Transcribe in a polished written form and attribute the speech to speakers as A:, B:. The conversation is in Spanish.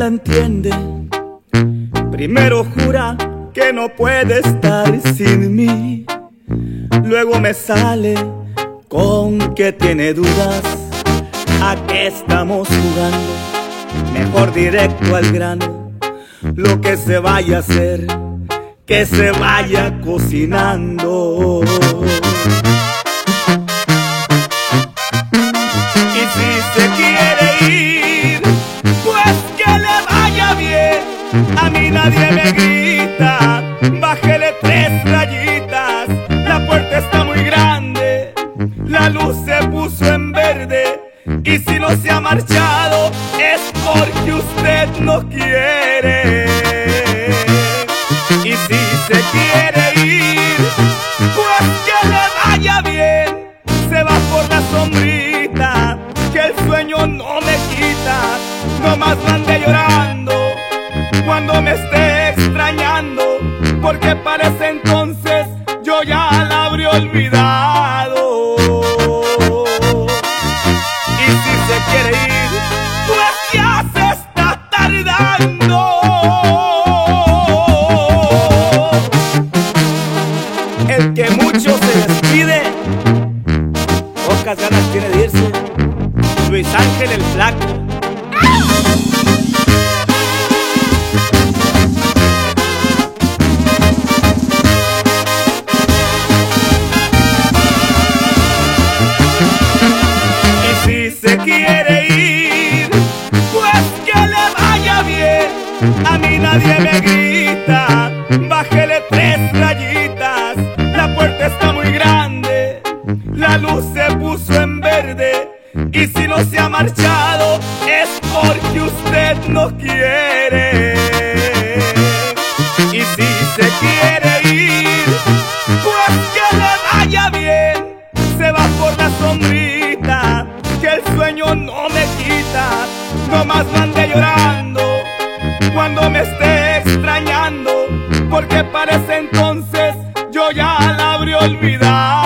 A: la entiende. Primero jura que no puede estar sin mí, luego me sale con que tiene dudas. ¿A qué estamos jugando? Mejor directo al grano. Lo que se vaya a hacer, que se vaya cocinando. Y si se quiere ir, pues que le vaya bien. A mí nadie me grita, bájele 3 rayitas. La puerta está muy grande, la luz se puso en verde. Y si no se ha marchado es porque usted no quiere. Y si se quiere ir, pues que le vaya bien. Se va por la sombrita, que el sueño no me quita. Nomás no ande llorando cuando me esté extrañando, porque para ese entonces yo ya la habré olvidado. Y si se quiere ir, pues ya se está tardando. El que mucho se despide, pocas ganas tiene de irse. Luis Ángel el Flaco. Y si se quiere ir, pues que le vaya bien. A mí nadie me grita, bájele 3 rayitas. La puerta está muy grande, la luz se puso en verde. Y si no se ha marchado es porque usted no quiere. Y si se quiere ir, pues que le vaya bien. Se va por la sombrita, que el sueño no me quita. Nomás no ande llorando cuando me esté extrañando, porque para ese entonces yo ya la habré olvidado.